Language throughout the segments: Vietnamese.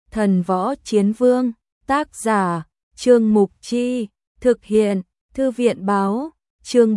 Thần Võ Chiến Vương, tác giả, Trương Mục Chi, thực hiện, Thư viện báo, chương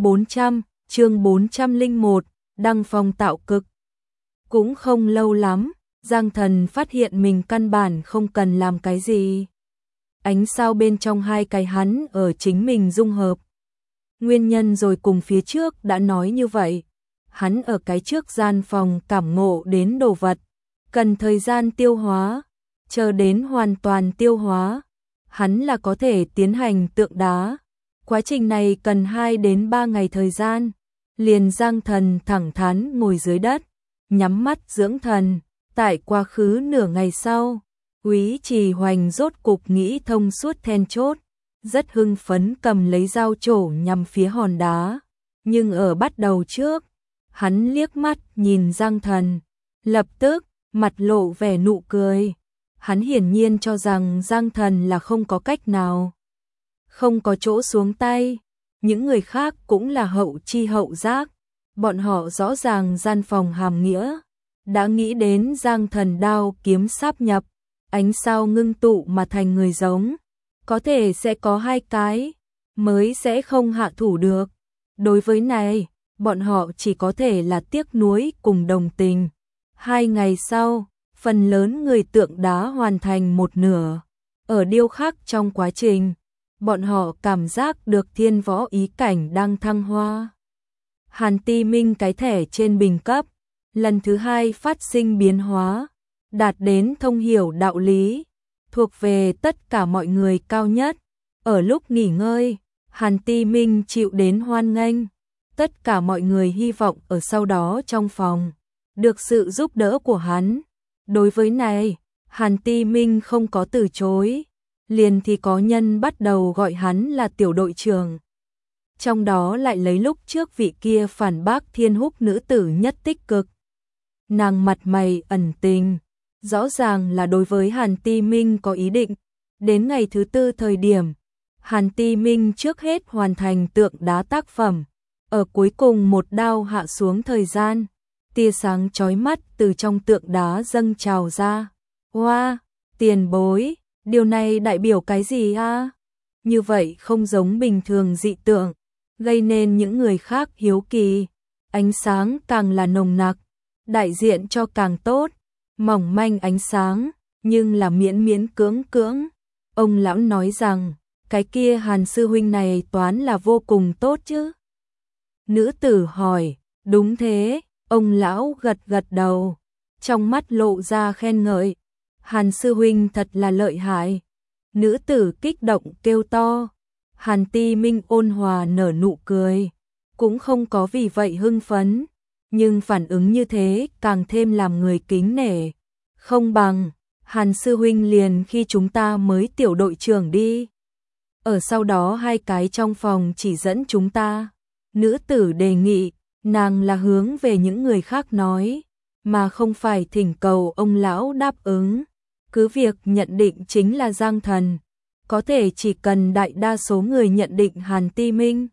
401, đăng phong tạo cực. Cũng không lâu lắm, Giang Thần phát hiện mình căn bản không cần làm cái gì. Ánh sao bên trong hai cái hắn ở chính mình dung hợp. Nguyên nhân rồi cùng phía trước đã nói như vậy. Hắn ở cái trước gian phòng cảm ngộ đến đồ vật, cần thời gian tiêu hóa, chờ đến hoàn toàn tiêu hóa, hắn là có thể tiến hành tượng đá. Quá trình này cần 2 đến 3 ngày thời gian. Liền Giang Thần thẳng thắn ngồi dưới đất, nhắm mắt dưỡng thần. Tại quá khứ nửa ngày sau, Úy Trì Hoành rốt cục nghĩ thông suốt then chốt, rất hưng phấn cầm lấy dao trổ nhằm phía hòn đá. Nhưng ở bắt đầu trước, hắn liếc mắt nhìn Giang Thần, lập tức mặt lộ vẻ nụ cười. Hắn hiển nhiên cho rằng Giang Thần là không có cách nào, không có chỗ xuống tay. Những người khác cũng là hậu chi hậu giác, bọn họ rõ ràng gian phòng hàm nghĩa, đã nghĩ đến Giang Thần đao kiếm sáp nhập, ánh sao ngưng tụ mà thành người giống, có thể sẽ có 2 cái, mới sẽ không hạ thủ được. Đối với này, bọn họ chỉ có thể là tiếc nuối cùng đồng tình. 2 ngày sau, phần lớn người tượng đá hoàn thành một nửa. Ở điêu khắc trong quá trình, bọn họ cảm giác được thiên võ ý cảnh đang thăng hoa. Hàn Ti Minh cái thẻ trên bình cấp, lần thứ 2 phát sinh biến hóa, đạt đến thông hiểu đạo lý, thuộc về tất cả mọi người cao nhất. Ở lúc nghỉ ngơi, Hàn Ti Minh chịu đến hoan nghênh, tất cả mọi người hy vọng ở sau đó trong phòng, được sự giúp đỡ của hắn. Đối với này, Hàn Ti Minh không có từ chối, liền thì có nhân bắt đầu gọi hắn là tiểu đội trưởng. Trong đó lại lấy lúc trước vị kia phản bác Thiên Húc nữ tử nhất tích cực. Nàng mặt mày ẩn tình, rõ ràng là đối với Hàn Ti Minh có ý định. Đến ngày thứ 4 thời điểm, Hàn Ti Minh trước hết hoàn thành tượng đá tác phẩm. Ở cuối cùng một đao hạ xuống thời gian, tia sáng chói mắt từ trong tượng đá dâng trào ra. Hoa, tiền bối, điều này đại biểu cái gì a? Như vậy không giống bình thường dị tượng, gây nên những người khác hiếu kỳ. Ánh sáng càng là nồng nặc, đại diện cho càng tốt. Mỏng manh ánh sáng, nhưng là miễn miễn cưỡng cưỡng. Ông lão nói rằng, cái kia Hàn sư huynh này toán là vô cùng tốt chứ? Nữ tử hỏi, đúng thế. Ông lão gật gật đầu, trong mắt lộ ra khen ngợi. Hàn sư huynh thật là lợi hại. Nữ tử kích động kêu to. Hàn Ti Minh ôn hòa nở nụ cười, cũng không có vì vậy hưng phấn, nhưng phản ứng như thế càng thêm làm người kính nể. Không bằng, Hàn sư huynh liền khi chúng ta mới tiểu đội trưởng đi. Ở sau đó 2 cái trong phòng chỉ dẫn chúng ta. Nữ tử đề nghị, nàng là hướng về những người khác nói, mà không phải thỉnh cầu ông lão đáp ứng. Cứ việc nhận định chính là Giang Thần, có thể chỉ cần đại đa số người nhận định Hàn Ti Minh,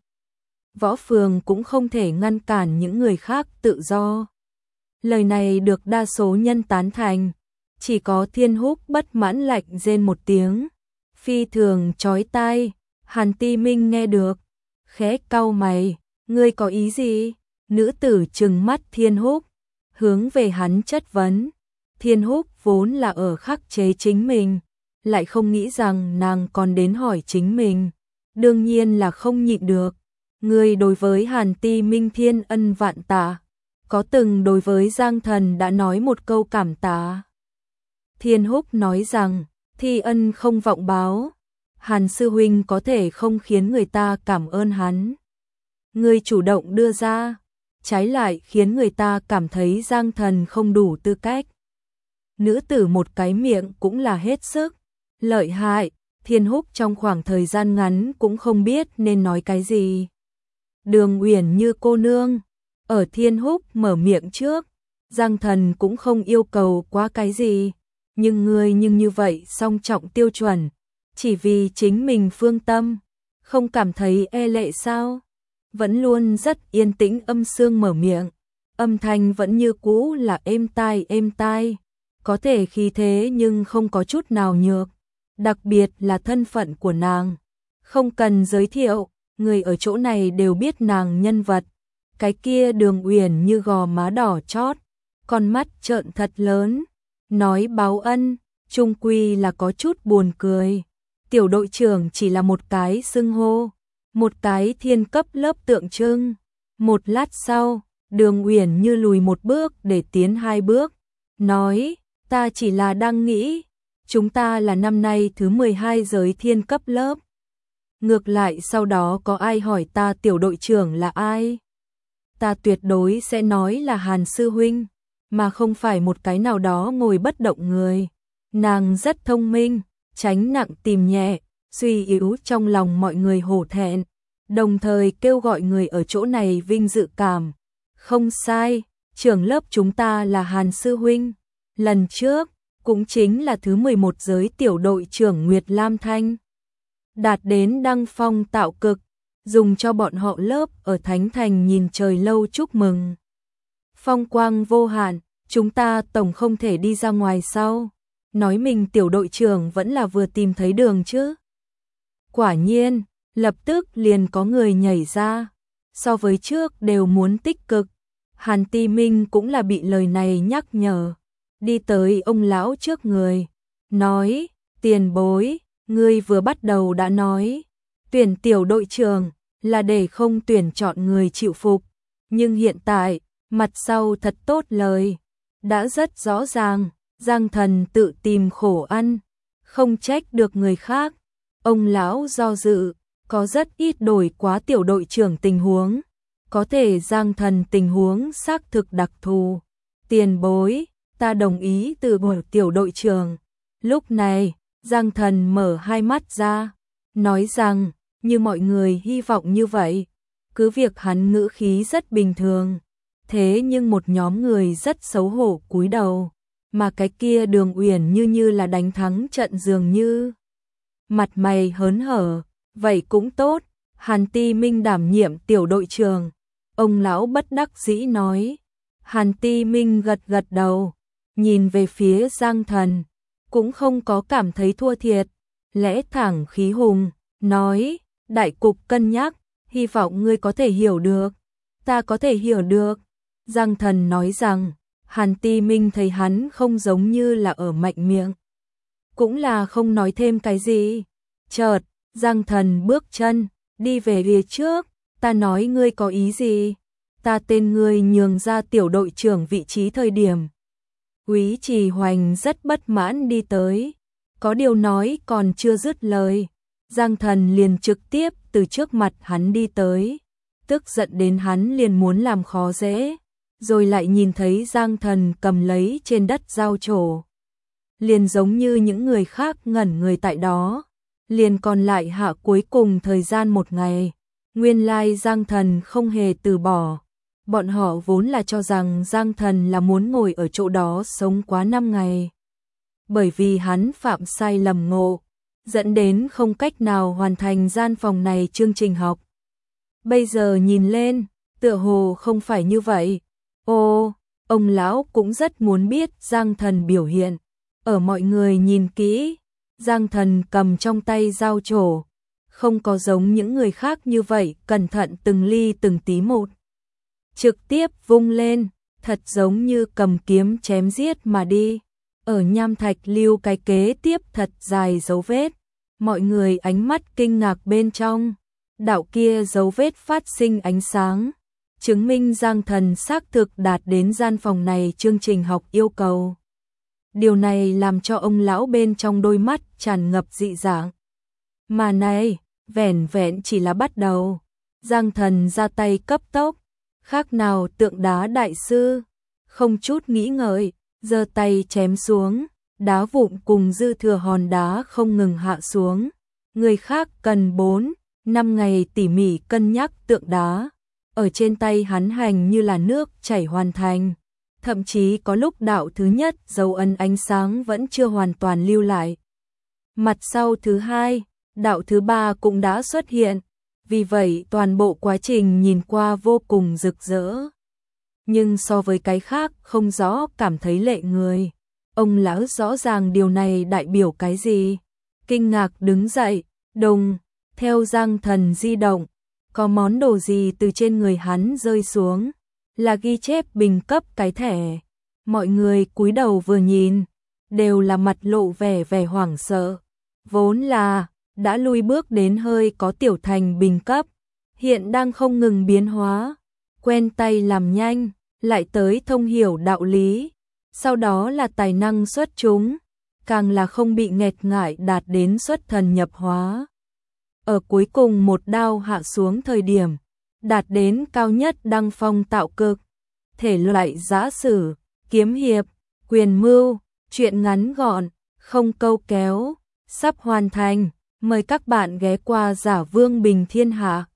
Võ Phường cũng không thể ngăn cản những người khác tự do. Lời này được đa số nhân tán thành, chỉ có Thiên Húc bất mãn lạnh rên một tiếng, phi thường chói tai. Hàn Ti Minh nghe được, khẽ cau mày, ngươi có ý gì? Nữ tử trừng mắt Thiên Húc, hướng về hắn chất vấn. Thiên Húc vốn là ở khắc chế chính mình, lại không nghĩ rằng nàng còn đến hỏi chính mình. Đương nhiên là không nhịn được. Ngươi đối với Hàn Ti Minh thiên ân vạn tạ, có từng đối với Giang Thần đã nói một câu cảm tạ? Thiên Húc nói rằng, thi ân không vọng báo, Hàn sư huynh có thể không khiến người ta cảm ơn hắn. Ngươi chủ động đưa ra, trái lại khiến người ta cảm thấy Giang Thần không đủ tư cách. Nữ tử một cái miệng cũng là hết sức lợi hại. Thiên Húc trong khoảng thời gian ngắn cũng không biết nên nói cái gì. Đường Uyển Như cô nương, ở Thiên Húc mở miệng trước, Giang Thần cũng không yêu cầu quá cái gì, nhưng ngươi nhưng như vậy song trọng tiêu chuẩn, chỉ vì chính mình phương tâm, không cảm thấy e lệ sao? Vẫn luôn rất yên tĩnh Âm Sương mở miệng, âm thanh vẫn như cũ là êm tai êm tai. có thể khí thế nhưng không có chút nào nhược, đặc biệt là thân phận của nàng. Không cần giới thiệu, người ở chỗ này đều biết nàng nhân vật. Cái kia Đường Uyển như gò má đỏ chót, con mắt trợn thật lớn, nói báo ân, chung quy là có chút buồn cười. Tiểu đội trưởng chỉ là một cái xưng hô, một cái thiên cấp lớp tượng trưng. Một lát sau, Đường Uyển như lùi một bước để tiến 2 bước, nói, ta chỉ là đang nghĩ, chúng ta là năm nay thứ 12 giới thiên cấp lớp. Ngược lại sau đó có ai hỏi ta tiểu đội trưởng là ai? Ta tuyệt đối sẽ nói là Hàn sư huynh, mà không phải một cái nào đó ngồi bất động người. Nàng rất thông minh, tránh nặng tìm nhẹ, suy yếu trong lòng mọi người hổ thẹn, đồng thời kêu gọi người ở chỗ này vinh dự cảm. Không sai, trưởng lớp chúng ta là Hàn sư huynh. Lần trước, cũng chính là thứ 11 giới tiểu đội trưởng Nguyệt Lam Thanh. Đạt đến đăng phong tạo cực, dùng cho bọn họ lớp ở Thánh Thành nhìn trời lâu chúc mừng. Phong quang vô hạn, chúng ta tổng không thể đi ra ngoài sau. Nói mình tiểu đội trưởng vẫn là vừa tìm thấy đường chứ. Quả nhiên, lập tức liền có người nhảy ra. So với trước đều muốn tích cực. Hàn Ti Minh cũng là bị lời này nhắc nhở. Đi tới ông lão trước người. Nói, tiền bối, ngươi vừa bắt đầu đã nói. Tuyển tiểu đội trưởng là để không tuyển chọn người chịu phục. Nhưng hiện tại, mặt sau thật tốt lời. Đã rất rõ ràng, Giang Thần tự tìm khổ ăn. Không trách được người khác. Ông lão do dự, có rất ít đổi quá tiểu đội trưởng tình huống. Có thể Giang Thần tình huống xác thực đặc thù. Tiền bối, ta đồng ý từ bỏ tiểu đội trưởng. Lúc này, Giang Thần mở 2 mắt ra, nói rằng, như mọi người hy vọng như vậy. Cứ việc hắn ngữ khí rất bình thường. Thế nhưng một nhóm người rất xấu hổ cúi đầu. Mà cái kia Đường Uyển như là đánh thắng trận dường như. Mặt mày hớn hở, vậy cũng tốt. Hàn Ti Minh đảm nhiệm tiểu đội trưởng. Ông lão bất đắc dĩ nói. Hàn Ti Minh gật gật đầu, nhìn về phía Giang Thần, cũng không có cảm thấy thua thiệt, lẽ thẳng khí hùng, nói, đại cục cân nhắc, hy vọng ngươi có thể hiểu được. Ta có thể hiểu được. Giang Thần nói rằng, Hàn Ti Minh thấy hắn không giống như là ở mạnh miệng, cũng là không nói thêm cái gì. Chợt, Giang Thần bước chân, đi về phía trước, ta nói ngươi có ý gì? Ta tên ngươi nhường ra tiểu đội trưởng vị trí thời điểm. Úy Trì Hoành rất bất mãn đi tới, có điều nói còn chưa dứt lời. Giang Thần liền trực tiếp từ trước mặt hắn đi tới, tức giận đến hắn liền muốn làm khó dễ, rồi lại nhìn thấy Giang Thần cầm lấy trên đất dao trổ. Liền giống như những người khác ngẩn người tại đó, liền còn lại hạ cuối cùng thời gian 1 ngày. Nguyên lai Giang Thần không hề từ bỏ. Bọn họ vốn là cho rằng Giang Thần là muốn ngồi ở chỗ đó sống quá 5 ngày. Bởi vì hắn phạm sai lầm ngộ, dẫn đến không cách nào hoàn thành gian phòng này chương trình học. Bây giờ nhìn lên, tựa hồ không phải như vậy. Ô, ông lão cũng rất muốn biết Giang Thần biểu hiện. Ở mọi người nhìn kỹ, Giang Thần cầm trong tay dao trổ, không có giống những người khác như vậy cẩn thận từng ly từng tí một. Trực tiếp vung lên, thật giống như cầm kiếm chém giết mà đi. Ở nham thạch lưu cái kế tiếp thật dài dấu vết. Mọi người ánh mắt kinh ngạc bên trong. Đạo kia dấu vết phát sinh ánh sáng, chứng minh Giang Thần xác thực đạt đến gian phòng này chương trình học yêu cầu. Điều này làm cho ông lão bên trong đôi mắt tràn ngập dị dạng. Mà này, vẻn vẹn chỉ là bắt đầu. Giang Thần ra tay cấp tốc, khác nào tượng đá đại sư, không chút nghĩ ngợi, giơ tay chém xuống, đá vụn cùng dư thừa hòn đá không ngừng hạ xuống. Người khác cần 4-5 ngày tỉ mỉ cân nhắc tượng đá, ở trên tay hắn hành như là nước chảy hoàn thành. Thậm chí có lúc đạo thứ nhất dấu ấn ánh sáng vẫn chưa hoàn toàn lưu lại. Mặt sau thứ 2, đạo thứ 3 cũng đã xuất hiện. Vì vậy toàn bộ quá trình nhìn qua vô cùng rực rỡ. Nhưng so với cái khác không rõ cảm thấy lệ người. Ông lão rõ ràng điều này đại biểu cái gì. Kinh ngạc đứng dậy, đùng, theo Giang Thần di động, có món đồ gì từ trên người hắn rơi xuống, là ghi chép bình cấp cái thẻ. Mọi người cúi đầu vừa nhìn, đều là mặt lộ vẻ vẻ hoảng sợ. Vốn là đã lui bước đến hơi có tiểu thành bình cấp, hiện đang không ngừng biến hóa, quen tay làm nhanh, lại tới thông hiểu đạo lý, sau đó là tài năng xuất chúng, càng là không bị nghẹt ngại đạt đến xuất thần nhập hóa. Ở cuối cùng một đao hạ xuống thời điểm, đạt đến cao nhất đăng phong tạo cực, thể loại giã sử, kiếm hiệp, quyền mưu, truyện ngắn gọn, không câu kéo, sắp hoàn thành, mời các bạn ghé qua Giả Vương Bình Thiên Hạ.